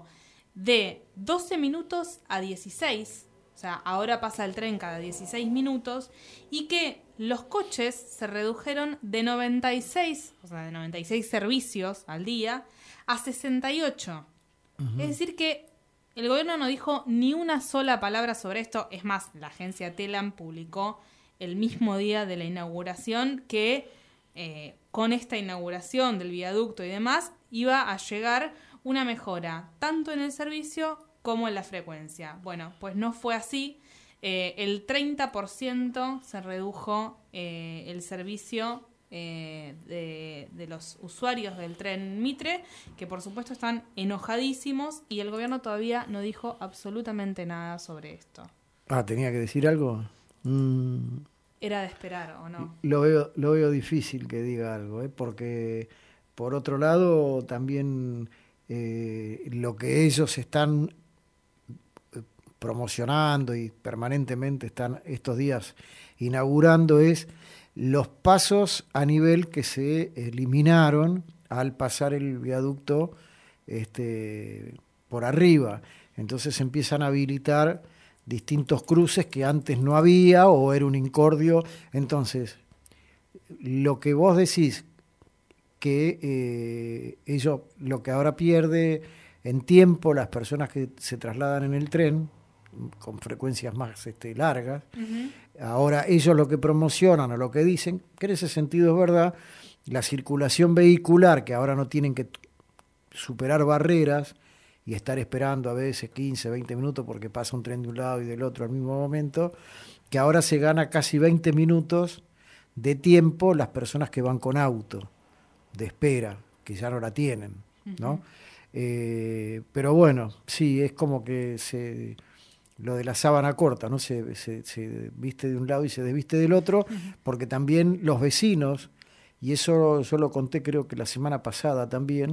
de doce minutos a dieciséis, o sea, ahora pasa el tren cada dieciséis minutos, y que los coches se redujeron de noventa y seis, o sea, de noventa y seis servicios al día a sesenta y ocho. Uh-huh. Es decir que el gobierno no dijo ni una sola palabra sobre esto. Es más, la agencia Telam publicó el mismo día de la inauguración que eh, con esta inauguración del viaducto y demás iba a llegar una mejora tanto en el servicio como en la frecuencia. Bueno, pues no fue así. Eh, el treinta por ciento se redujo eh, el servicio eh, de, de los usuarios del tren Mitre, que por supuesto están enojadísimos, y el gobierno todavía no dijo absolutamente nada sobre esto. Ah, ¿tenía que decir algo? Mm. Era de esperar, ¿o no? Lo veo, lo veo difícil que diga algo, ¿eh? Porque por otro lado también eh, lo que ellos están promocionando y permanentemente están estos días inaugurando es los pasos a nivel que se eliminaron al pasar el viaducto este, por arriba. Entonces empiezan a habilitar distintos cruces que antes no había o era un incordio. Entonces, lo que vos decís que eh, ellos, lo que ahora pierde en tiempo las personas que se trasladan en el tren, con frecuencias más este, largas, uh-huh. Ahora ellos lo que promocionan o lo que dicen, que en ese sentido es verdad, la circulación vehicular, que ahora no tienen que superar barreras y estar esperando a veces quince, veinte minutos porque pasa un tren de un lado y del otro al mismo momento, que ahora se gana casi veinte minutos de tiempo las personas que van con auto, de espera, que ya no la tienen, ¿no? Uh-huh. Eh, pero bueno, sí, es como que se... lo de la sábana corta, ¿no? Se, se, se viste de un lado y se desviste del otro, uh-huh. Porque también los vecinos, y eso yo lo conté creo que la semana pasada también,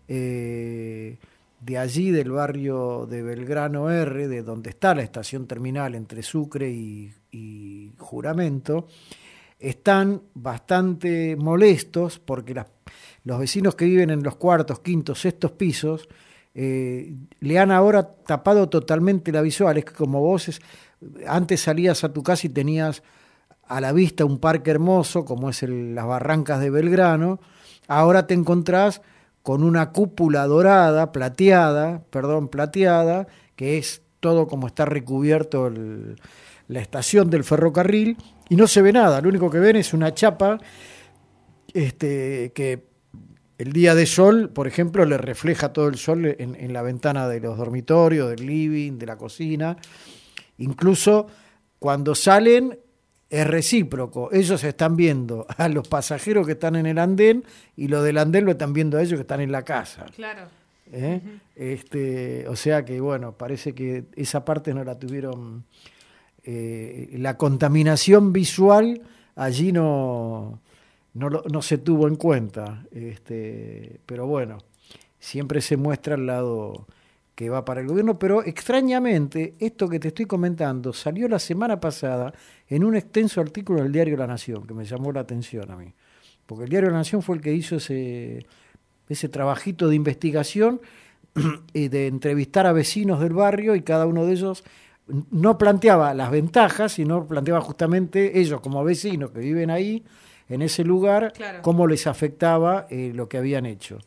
eh, de allí del barrio de Belgrano R, de donde está la estación terminal entre Sucre y, y Juramento, están bastante molestos porque las, los vecinos que viven en los cuartos, quintos, sextos pisos, Eh, le han ahora tapado totalmente la visual. Es que como vos es, antes salías a tu casa y tenías a la vista un parque hermoso como es el, las Barrancas de Belgrano, ahora te encontrás con una cúpula dorada, plateada, perdón, plateada, que es todo como está recubierto el, la estación del ferrocarril, y no se ve nada. Lo único que ven es una chapa este, que el día de sol, por ejemplo, le refleja todo el sol en, en la ventana de los dormitorios, del living, de la cocina. Incluso cuando salen es recíproco. Ellos están viendo a los pasajeros que están en el andén y los del andén lo están viendo a ellos que están en la casa. Claro. ¿Eh? Uh-huh. Este, o sea que, bueno, parece que esa parte no la tuvieron. Eh, la contaminación visual allí no... No, no se tuvo en cuenta, este, pero bueno, siempre se muestra el lado que va para el gobierno, pero extrañamente, esto que te estoy comentando salió la semana pasada en un extenso artículo del diario La Nación, que me llamó la atención a mí, porque el diario La Nación fue el que hizo ese, ese trabajito de investigación y de entrevistar a vecinos del barrio, y cada uno de ellos no planteaba las ventajas, sino planteaba justamente ellos como vecinos que viven ahí, en ese lugar, claro, cómo les afectaba eh, lo que habían hecho.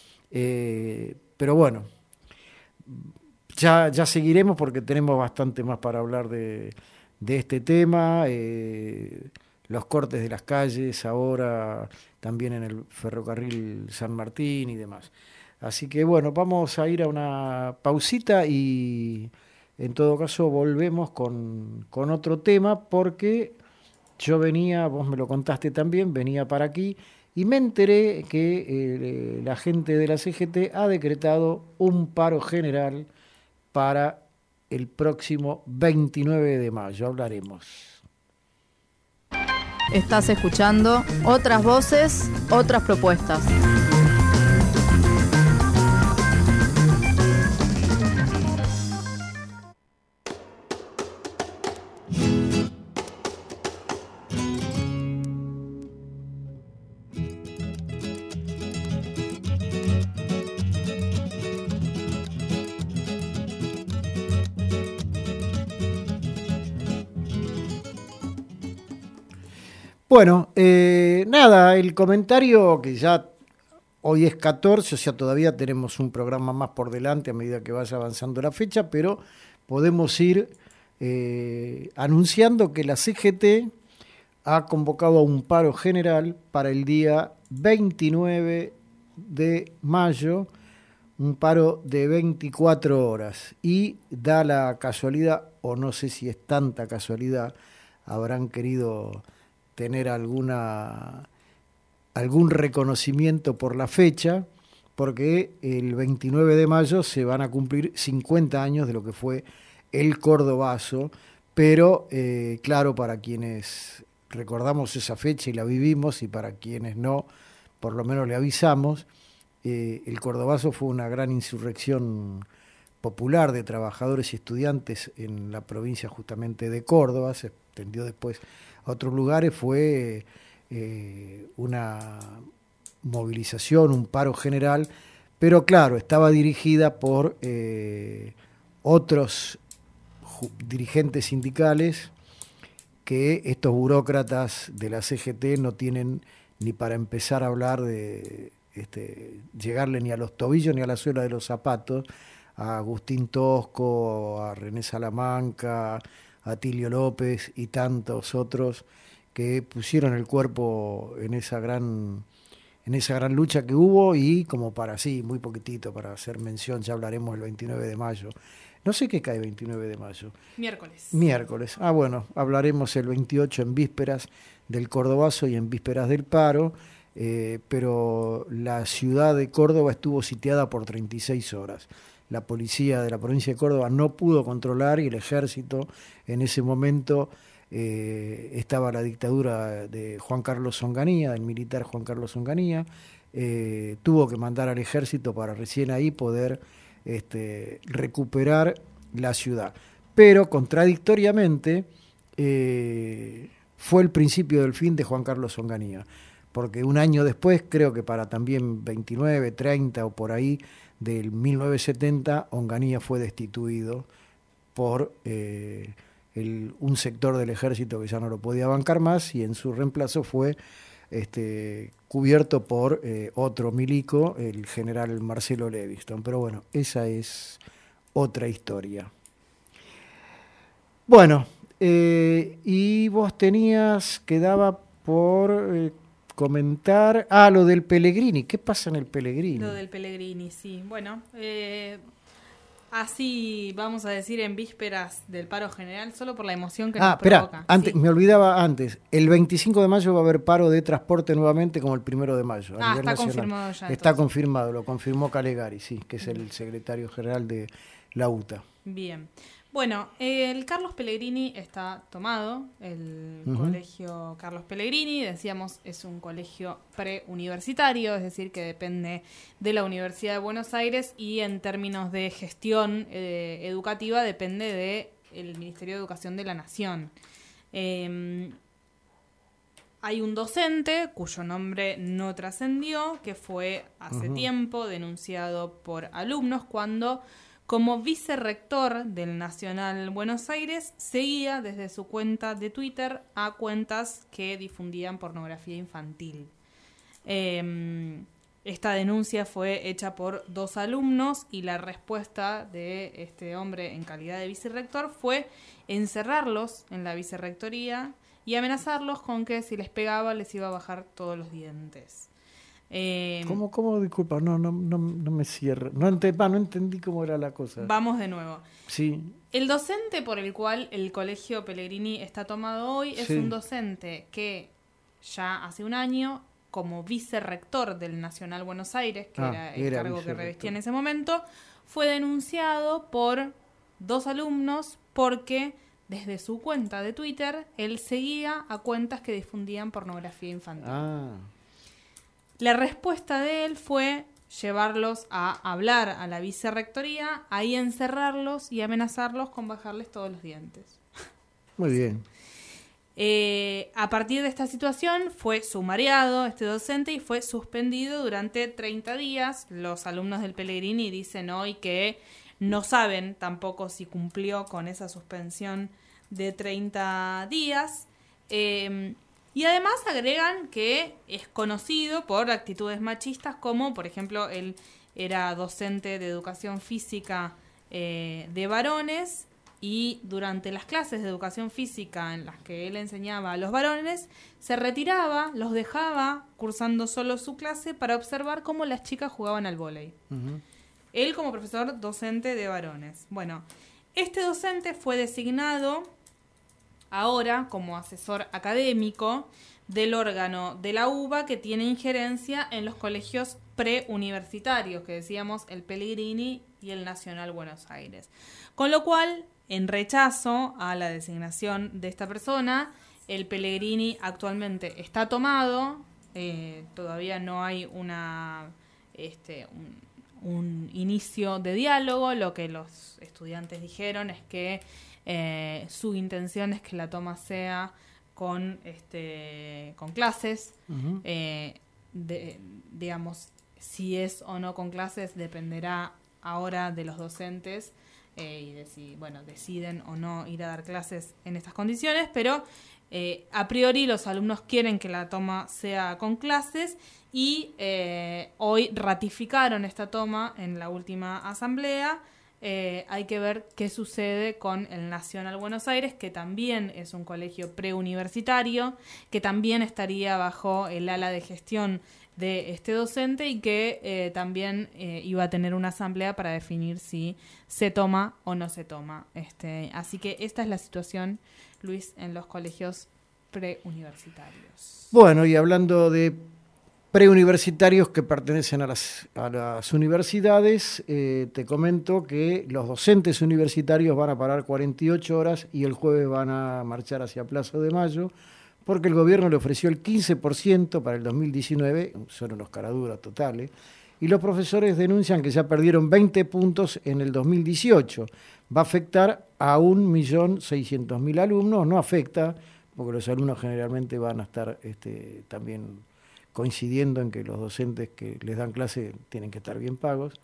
Eh, pero bueno, ya, ya seguiremos porque tenemos bastante más para hablar de, de este tema, eh, los cortes de las calles ahora, también en el ferrocarril San Martín y demás. Así que bueno, vamos a ir a una pausita y en todo caso volvemos con, con otro tema, porque yo venía, vos me lo contaste también, venía para aquí y me enteré que eh, la gente de la C G T ha decretado un paro general para el próximo veintinueve de mayo. Hablaremos. Estás escuchando Otras Voces, Otras Propuestas. Bueno, eh, nada, el comentario que ya hoy es catorce, o sea, todavía tenemos un programa más por delante a medida que vaya avanzando la fecha, pero podemos ir eh, anunciando que la C G T ha convocado a un paro general para el día veintinueve de mayo, un paro de veinticuatro horas, y da la casualidad, o no sé si es tanta casualidad, habrán querido tener alguna algún reconocimiento por la fecha, porque el veintinueve de mayo se van a cumplir cincuenta años de lo que fue el Cordobazo, pero eh, claro, para quienes recordamos esa fecha y la vivimos, y para quienes no, por lo menos le avisamos, eh, el Cordobazo fue una gran insurrección popular de trabajadores y estudiantes en la provincia justamente de Córdoba, se extendió después a otros lugares, fue eh, una movilización, un paro general, pero claro, estaba dirigida por eh, otros dirigentes sindicales que estos burócratas de la C G T no tienen ni para empezar a hablar de este, llegarle ni a los tobillos ni a la suela de los zapatos a Agustín Tosco, a René Salamanca, a Tilio López y tantos otros que pusieron el cuerpo en esa gran en esa gran lucha que hubo, y como para sí, muy poquitito para hacer mención, ya hablaremos el veintinueve de mayo. No sé qué cae veintinueve de mayo. Miércoles. Miércoles. Ah, bueno, hablaremos el veintiocho en vísperas del Cordobazo y en vísperas del paro, eh, pero la ciudad de Córdoba estuvo sitiada por treinta y seis horas. La policía de la provincia de Córdoba no pudo controlar, y el ejército en ese momento eh, estaba la dictadura de Juan Carlos Onganía, del militar Juan Carlos Onganía, eh, tuvo que mandar al ejército para recién ahí poder Este, recuperar la ciudad. Pero contradictoriamente eh, fue el principio del fin de Juan Carlos Onganía, porque un año después, creo que para también veintinueve, treinta o por ahí del mil novecientos setenta, Onganía fue destituido por eh, el, un sector del ejército que ya no lo podía bancar más, y en su reemplazo fue Este, cubierto por eh, otro milico, el general Marcelo Leviston. Pero bueno, esa es otra historia. Bueno, eh, y vos tenías, quedaba por eh, comentar, ah, lo del Pellegrini. ¿Qué pasa en el Pellegrini? Lo del Pellegrini, sí. Bueno, eh, así vamos a decir en vísperas del paro general, solo por la emoción que ah, nos provoca. Espera, antes, sí. me olvidaba antes. El veinticinco de mayo va a haber paro de transporte nuevamente, como el primero de mayo. A ah, nivel está nacional. Confirmado ya. Está entonces. confirmado, lo confirmó Calegari, sí, que es el secretario general de la U T A. Bien. Bueno, el Carlos Pellegrini está tomado, el uh-huh. colegio Carlos Pellegrini, decíamos, es un colegio preuniversitario, es decir, que depende de la Universidad de Buenos Aires, y en términos de gestión eh, educativa depende del Ministerio de Educación de la Nación. Eh, hay un docente cuyo nombre no trascendió, que fue hace uh-huh. tiempo denunciado por alumnos cuando, como vicerrector del Nacional Buenos Aires, seguía desde su cuenta de Twitter a cuentas que difundían pornografía infantil. Eh, esta denuncia fue hecha por dos alumnos, y la respuesta de este hombre en calidad de vicerrector fue encerrarlos en la vicerrectoría y amenazarlos con que si les pegaba les iba a bajar todos los dientes. Eh, ¿Cómo, cómo? Disculpa, no, no, no, no me cierro. No, ent- no entendí cómo era la cosa. Vamos de nuevo. Sí. El docente por el cual el colegio Pellegrini está tomado hoy es sí. un docente que ya hace un año, como vicerrector del Nacional Buenos Aires, que ah, era el era cargo que revestía en ese momento, fue denunciado por dos alumnos porque desde su cuenta de Twitter él seguía a cuentas que difundían pornografía infantil. Ah. La respuesta de él fue llevarlos a hablar a la vicerrectoría, ahí encerrarlos y amenazarlos con bajarles todos los dientes. Muy bien. Eh, a partir de esta situación fue sumariado este docente y fue suspendido durante treinta días. Los alumnos del Pellegrini dicen hoy que no saben tampoco si cumplió con esa suspensión de treinta días. Eh, Y además agregan que es conocido por actitudes machistas como, por ejemplo, él era docente de educación física eh, de varones y durante las clases de educación física en las que él enseñaba a los varones, se retiraba, los dejaba cursando solo su clase para observar cómo las chicas jugaban al vóley. Uh-huh. Él como profesor docente de varones. Bueno, este docente fue designado ahora como asesor académico del órgano de la U B A que tiene injerencia en los colegios preuniversitarios, que decíamos el Pellegrini y el Nacional Buenos Aires. Con lo cual, en rechazo a la designación de esta persona, el Pellegrini actualmente está tomado, eh, todavía no hay una este, un, un inicio de diálogo. Lo que los estudiantes dijeron es que eh, su intención es que la toma sea con este con clases. Uh-huh. eh, de, digamos, si es o no con clases dependerá ahora de los docentes eh, y de si bueno deciden o no ir a dar clases en estas condiciones, pero eh, a priori los alumnos quieren que la toma sea con clases y eh, hoy ratificaron esta toma en la última asamblea. Eh, hay que ver qué sucede con el Nacional Buenos Aires, que también es un colegio preuniversitario, que también estaría bajo el ala de gestión de este docente y que eh, también eh, iba a tener una asamblea para definir si se toma o no se toma. Este, así que esta es la situación, Luis, en los colegios preuniversitarios. Bueno, y hablando de preuniversitarios que pertenecen a las, a las universidades, eh, te comento que los docentes universitarios van a parar cuarenta y ocho horas y el jueves van a marchar hacia Plaza de Mayo, porque el gobierno le ofreció el quince por ciento para el dos mil diecinueve, son unos caraduras totales, y los profesores denuncian que ya perdieron veinte puntos en el dos mil dieciocho. Va a afectar a un millón seiscientos mil alumnos, no afecta, porque los alumnos generalmente van a estar este, también coincidiendo en que los docentes que les dan clase tienen que estar bien pagos.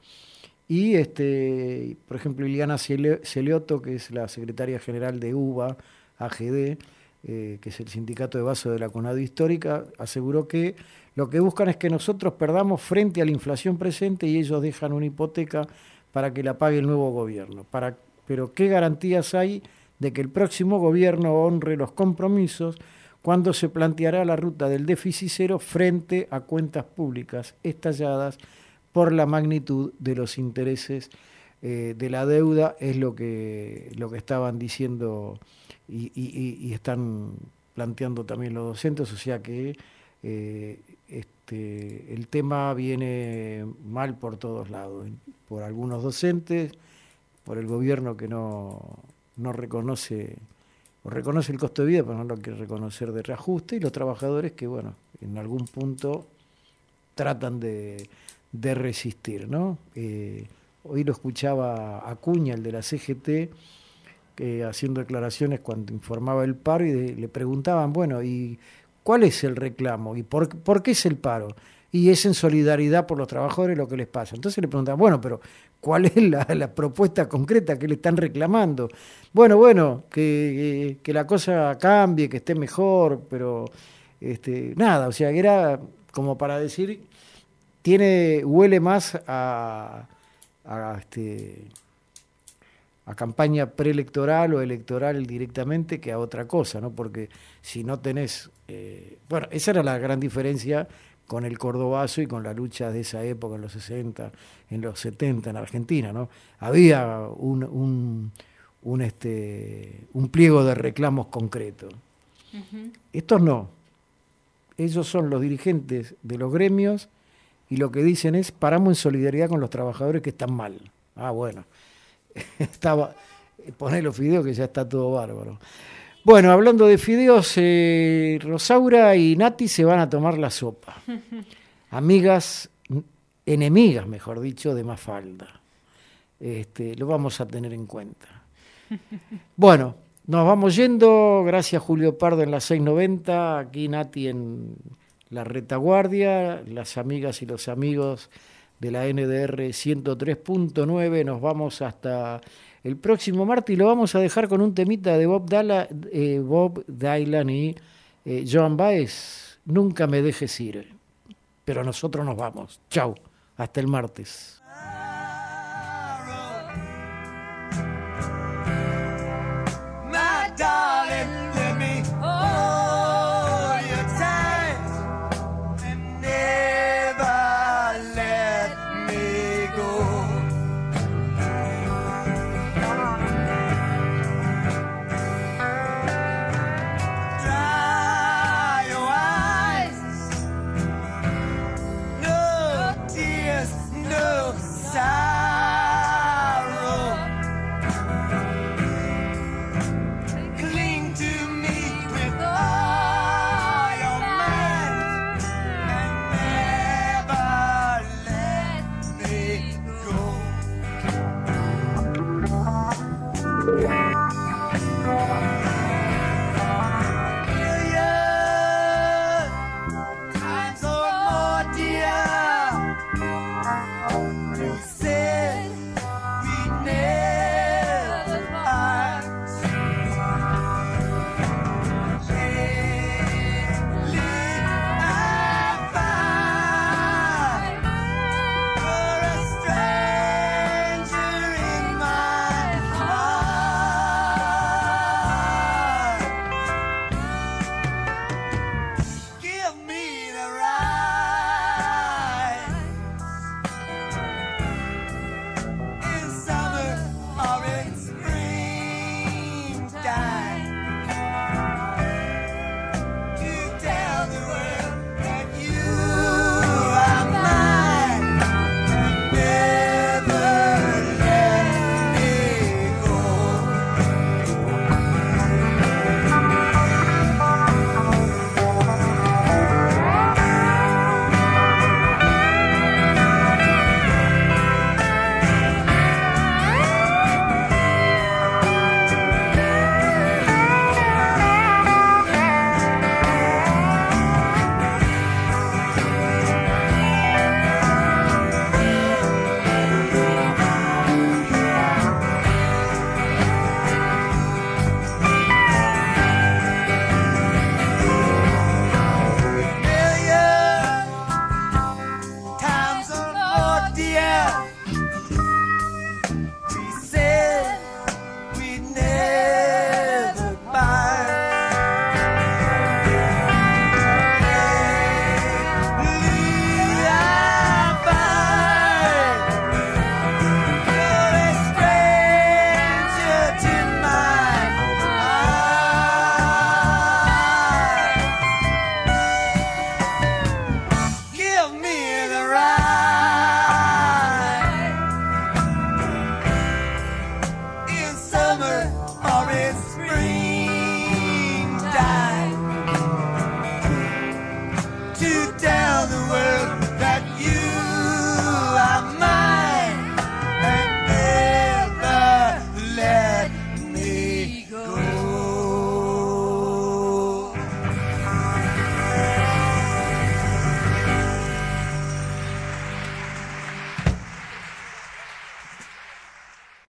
Y, este, por ejemplo, Iliana Celeotto, que es la secretaria general de U B A, A G D, eh, que es el sindicato de base de la CONADO histórica, aseguró que lo que buscan es que nosotros perdamos frente a la inflación presente y ellos dejan una hipoteca para que la pague el nuevo gobierno. Para, pero ¿qué garantías hay de que el próximo gobierno honre los compromisos cuando se planteará la ruta del déficit cero frente a cuentas públicas estalladas por la magnitud de los intereses eh, de la deuda? Es lo que, lo que estaban diciendo y, y, y están planteando también los docentes, o sea que eh, este, el tema viene mal por todos lados, por algunos docentes, por el gobierno que no, no reconoce o reconoce el costo de vida, pero no lo quiere reconocer de reajuste, y los trabajadores que, bueno, en algún punto tratan de, de resistir, ¿no? Eh, hoy lo escuchaba Acuña, el de la C G T, que haciendo declaraciones cuando informaba el paro, y de, le preguntaban, bueno, ¿y cuál es el reclamo? ¿Y por, por qué es el paro? Y es en solidaridad por los trabajadores lo que les pasa. Entonces le preguntaban, bueno, pero ¿cuál es la, la propuesta concreta que le están reclamando? Bueno, bueno, que, que, que la cosa cambie, que esté mejor, pero este, nada, o sea, que era como para decir, tiene, huele más a, a, este, a campaña preelectoral o electoral directamente que a otra cosa, ¿no? Porque si no tenés, eh, bueno, esa era la gran diferencia con el cordobazo y con la lucha de esa época, en los sesenta, en los setenta en Argentina, ¿no? Había un, un, un, este, un pliego de reclamos concretos. Uh-huh. Estos no. Ellos son los dirigentes de los gremios y lo que dicen es, paramos en solidaridad con los trabajadores que están mal. Ah, bueno. Estaba, poné los fideos que ya está todo bárbaro. Bueno, hablando de fideos, eh, Rosaura y Nati se van a tomar la sopa. Amigas, enemigas, mejor dicho, de Mafalda. Este, lo vamos a tener en cuenta. Bueno, nos vamos yendo. Gracias, Julio Pardo, en la seiscientos noventa. Aquí Nati en la retaguardia. Las amigas y los amigos de la N D R ciento tres punto nueve. Nos vamos hasta el próximo martes y lo vamos a dejar con un temita de Bob Dylan, eh, Bob Dylan y Eh, Joan Baez, nunca me dejes ir, pero nosotros nos vamos. Chau, hasta el martes.